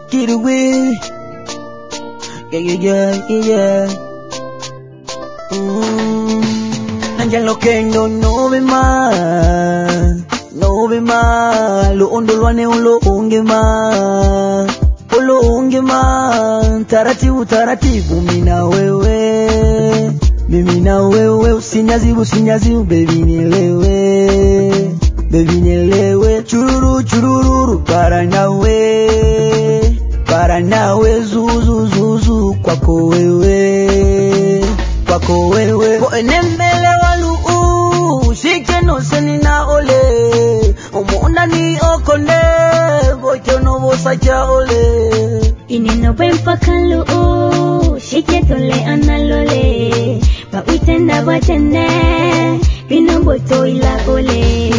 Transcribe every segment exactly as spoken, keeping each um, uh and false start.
Get away. Yeah, yeah, yeah, yeah, yeah. Mm. Nandiyan lo que no no ve más, no ve más. Lo ondo lwane ulo unge ma, ulo unge ma. Taratibu taratibu mina wewe, mimi na wewe. Usinyazibu usinyazibu baby nielewe, baby nielewe. Chururu chururu para nawe, para nawe. Zuzu zuzu kwako wewe, kwako wewe. Bo enembele walu u shike no senina ole, omonda ni okone bocho no bosacha ole. Ineno bempa kalu u shike tole analole, ba uitenda batende bino boto ila ole.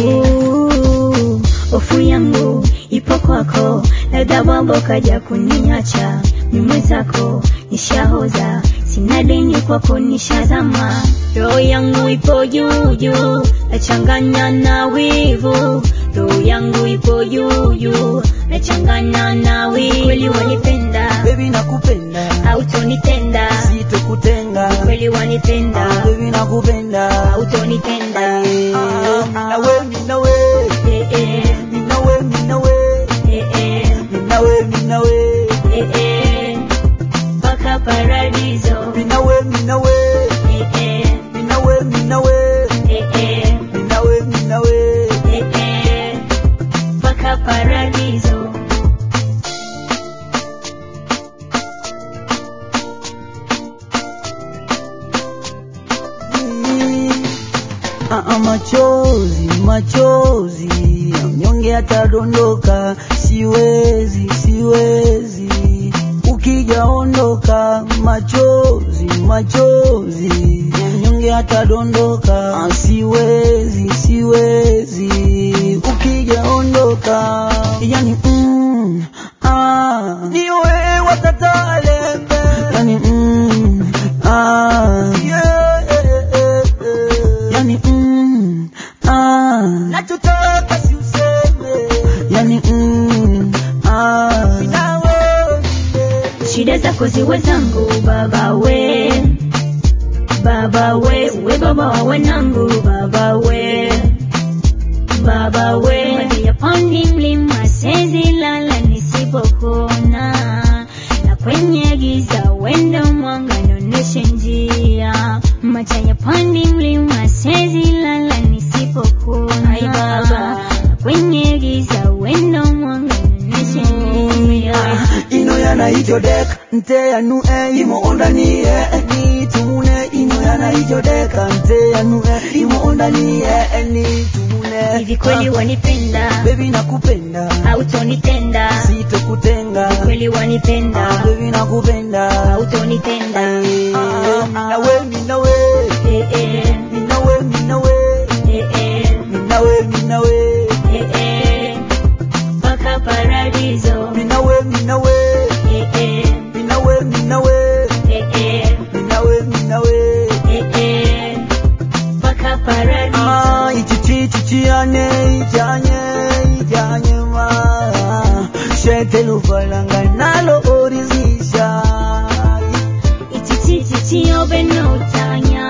Ofu yangu ipo kwako, labda mambo kaja kuniacha. Mimi zako nishahoza, sina deni kwako nishazama. Roho yangu ipo juu juu, nachanganya na wivu. Roho yangu ipo juu juu, nachanganya na wivu. Kweli wanipenda, baby nakupenda, hautonitenda. Sitokutenga, Kweli wanipenda, baby nakupenda, hautonitenda. Nawe minawe, Eh eh, minawe minawe, eh eh, minawe minawe, eh eh, mpaka paradiso. minawe minawe, Eh eh, minawe minawe, eh eh, minawe minawe. eh eh, mpaka paradiso. Ah, ah, machozi machozi mnyonge atadondoka, siwezi siwezi ukija ondoka. Machozi machozi mnyonge atadondoka, ah, siwezi siwezi ukija ondoka. Yani mm, ah ni wewe watatale, yani mm, ah yeah, yani mm, ah nachotaka si useme, yani mm, ah nawe. Shida zako ziwe zangu baba we, baba we, we baba wa wanangu baba we, baba we. Maji ya pandi mlima siwezi lala nisipokona, na kwenye giza wendo mwanga nionyeshe njia. Maji ya pandi mlima siwezi lala nisipokona, ai baba, na kwenye giza wendo mwanga nionyeshe njia. Ino yana hijo dek nte yanu e imo ondani e ni tumune. Ino yana hijo dek nte yanu e imo ondani e ni tumune. Hivi kweli wanipenda, baby nakupenda, hautonitenda. Sitokutenga, Kweli wanipenda, baby nakupenda, hautonitenda. Minawe minawe, Eh eh, minawe minawe, eh eh, minawe minawe, eh eh, mpaka paradiso. minawe minawe, Eh eh, minawe minawe, eh eh, minawe minawe, eh eh, mpaka paradiso. ah ichichi chichiane ijanye ijanye ma shetelu falanga nalo orizisha. Ichichi chichi obe no tanya,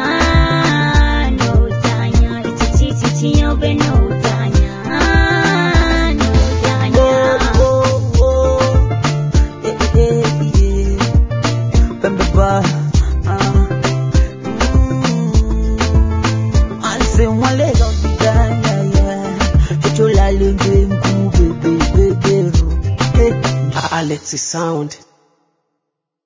no tanya. Ichichi chichi obe no tanya, no tanya. Oh, oh, oh. Eh, eh, eh. Bamba ba. Ah. Mm. Anse mwale don't be done, yeah, yeah. Chochola lembe mkube, baby, baby. Alexi Sound.